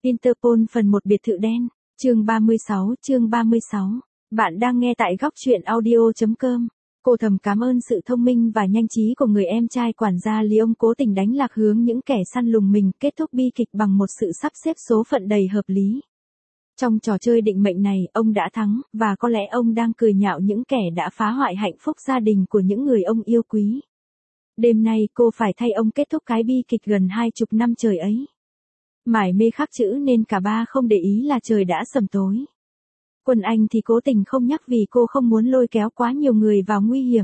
Interpol phần 1 biệt thự đen, chương 36. Bạn đang nghe tại góc truyện audio.com. Cô thầm cảm ơn sự thông minh và nhanh trí của người em trai quản gia Lyon cố tình đánh lạc hướng những kẻ săn lùng mình, kết thúc bi kịch bằng một sự sắp xếp số phận đầy hợp lý. Trong trò chơi định mệnh này, ông đã thắng, và có lẽ ông đang cười nhạo những kẻ đã phá hoại hạnh phúc gia đình của những người ông yêu quý. Đêm nay cô phải thay ông kết thúc cái bi kịch gần 20 năm trời ấy. Mải mê khắc chữ nên cả ba không để ý là trời đã sầm tối. Quân Anh thì cố tình không nhắc vì cô không muốn lôi kéo quá nhiều người vào nguy hiểm.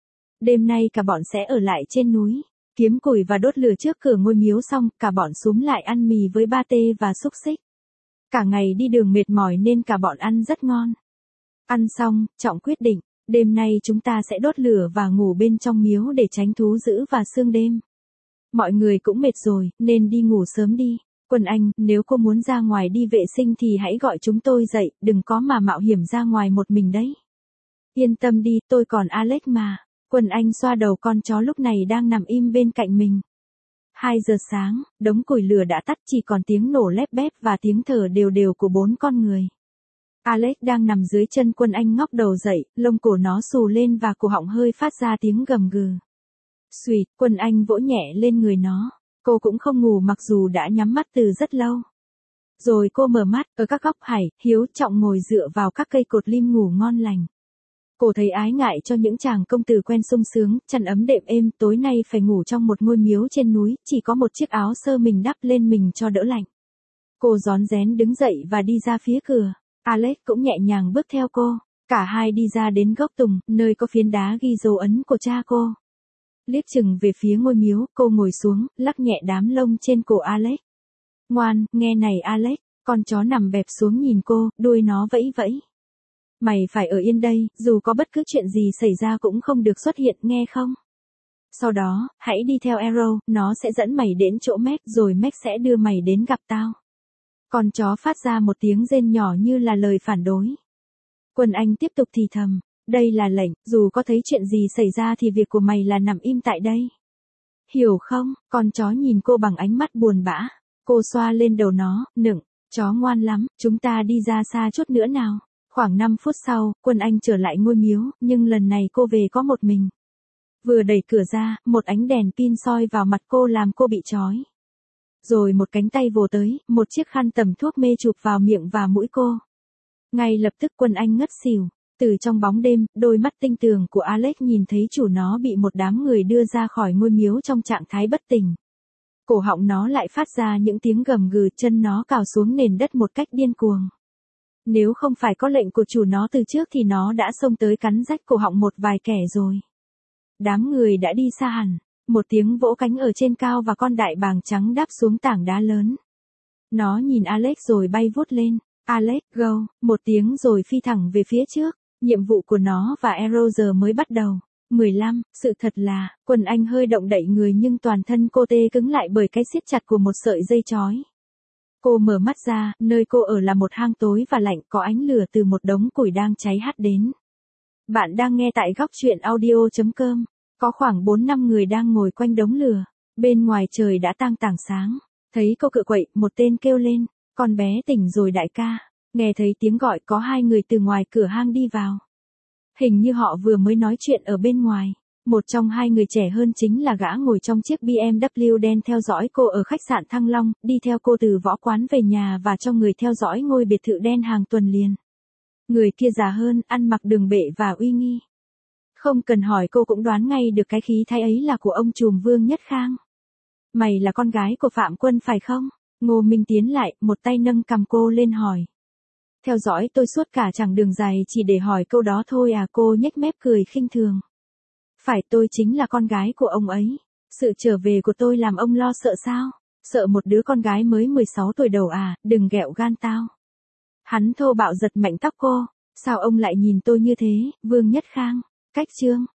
Đêm nay cả bọn sẽ ở lại trên núi, kiếm củi và đốt lửa trước cửa ngôi miếu xong, cả bọn xúm lại ăn mì với ba tê và xúc xích. Cả ngày đi đường mệt mỏi nên cả bọn ăn rất ngon. Ăn xong, Trọng quyết định, đêm nay chúng ta sẽ đốt lửa và ngủ bên trong miếu để tránh thú dữ và sương đêm. Mọi người cũng mệt rồi, nên đi ngủ sớm đi. Quân Anh, nếu cô muốn ra ngoài đi vệ sinh thì hãy gọi chúng tôi dậy, đừng có mà mạo hiểm ra ngoài một mình đấy. Yên tâm đi, tôi còn Alex mà. Quân Anh xoa đầu con chó lúc này đang nằm im bên cạnh mình. 2 giờ sáng, đống củi lửa đã tắt, chỉ còn tiếng nổ lép bép và tiếng thở đều đều của 4 con người. Alex đang nằm dưới chân Quân Anh ngóc đầu dậy, lông cổ nó xù lên và cổ họng hơi phát ra tiếng gầm gừ. Xuỵt, Quân Anh vỗ nhẹ lên người nó. Cô cũng không ngủ mặc dù đã nhắm mắt từ rất lâu. Rồi cô mở mắt, ở các góc Hải, Hiếu Trọng ngồi dựa vào các cây cột lim ngủ ngon lành. Cô thấy ái ngại cho những chàng công tử quen sung sướng, chăn ấm đệm êm, tối nay phải ngủ trong một ngôi miếu trên núi, chỉ có một chiếc áo sơ mình đắp lên mình cho đỡ lạnh. Cô rón rén đứng dậy và đi ra phía cửa. Alex cũng nhẹ nhàng bước theo cô. Cả hai đi ra đến gốc tùng, nơi có phiến đá ghi dấu ấn của cha cô. Liếc chừng về phía ngôi miếu, cô ngồi xuống, lắc nhẹ đám lông trên cổ Alex. Ngoan, nghe này Alex, con chó nằm bẹp xuống nhìn cô, đuôi nó vẫy vẫy. Mày phải ở yên đây, dù có bất cứ chuyện gì xảy ra cũng không được xuất hiện, nghe không? Sau đó, hãy đi theo Arrow, nó sẽ dẫn mày đến chỗ Mac, rồi Mac sẽ đưa mày đến gặp tao. Con chó phát ra một tiếng rên nhỏ như là lời phản đối. Quân Anh tiếp tục thì thầm. Đây là lệnh, dù có thấy chuyện gì xảy ra thì việc của mày là nằm im tại đây. Hiểu không? Con chó nhìn cô bằng ánh mắt buồn bã. Cô xoa lên đầu nó, nựng, chó ngoan lắm, chúng ta đi ra xa chút nữa nào. Khoảng 5 phút sau, Quân Anh trở lại ngôi miếu, nhưng lần này cô về có một mình. Vừa đẩy cửa ra, một ánh đèn pin soi vào mặt cô làm cô bị chói. Rồi một cánh tay vồ tới, một chiếc khăn tẩm thuốc mê chụp vào miệng và mũi cô. Ngay lập tức Quân Anh ngất xỉu. Từ trong bóng đêm, đôi mắt tinh tường của Alex nhìn thấy chủ nó bị một đám người đưa ra khỏi ngôi miếu trong trạng thái bất tỉnh. Cổ họng nó lại phát ra những tiếng gầm gừ, chân nó cào xuống nền đất một cách điên cuồng. Nếu không phải có lệnh của chủ nó từ trước thì nó đã xông tới cắn rách cổ họng một vài kẻ rồi. Đám người đã đi xa hẳn, một tiếng vỗ cánh ở trên cao và con đại bàng trắng đáp xuống tảng đá lớn. Nó nhìn Alex rồi bay vút lên. Alex, go, một tiếng rồi phi thẳng về phía trước. Nhiệm vụ của nó và Arrow giờ mới bắt đầu. 15, sự thật là, Quân Anh hơi động đậy người nhưng toàn thân cô tê cứng lại bởi cái siết chặt của một sợi dây chói. Cô mở mắt ra, nơi cô ở là một hang tối và lạnh, có ánh lửa từ một đống củi đang cháy hắt đến. Bạn đang nghe tại góc truyện audio.com. Có khoảng 4-5 người đang ngồi quanh đống lửa. Bên ngoài trời đã tang tảng sáng. Thấy cô cựa quậy, một tên kêu lên. Con bé tỉnh rồi đại ca. Nghe thấy tiếng gọi có 2 người từ ngoài cửa hang đi vào. Hình như họ vừa mới nói chuyện ở bên ngoài. Một trong 2 người trẻ hơn chính là gã ngồi trong chiếc BMW đen theo dõi cô ở khách sạn Thăng Long, đi theo cô từ võ quán về nhà và cho người theo dõi ngôi biệt thự đen hàng tuần liền. Người kia già hơn, ăn mặc đường bệ và uy nghi. Không cần hỏi cô cũng đoán ngay được cái khí thái ấy là của ông trùm Vương Nhất Khang. Mày là con gái của Phạm Quân phải không? Ngô Minh tiến lại, một tay nâng cầm cô lên hỏi. Theo dõi tôi suốt cả chặng đường dài chỉ để hỏi câu đó thôi à, cô nhếch mép cười khinh thường. Phải, tôi chính là con gái của ông ấy. Sự trở về của tôi làm ông lo sợ sao? Sợ một đứa con gái mới 16 tuổi đầu à, đừng ghẹo gan tao. Hắn thô bạo giật mạnh tóc cô. Sao ông lại nhìn tôi như thế, Vương Nhất Khang? Cách trương,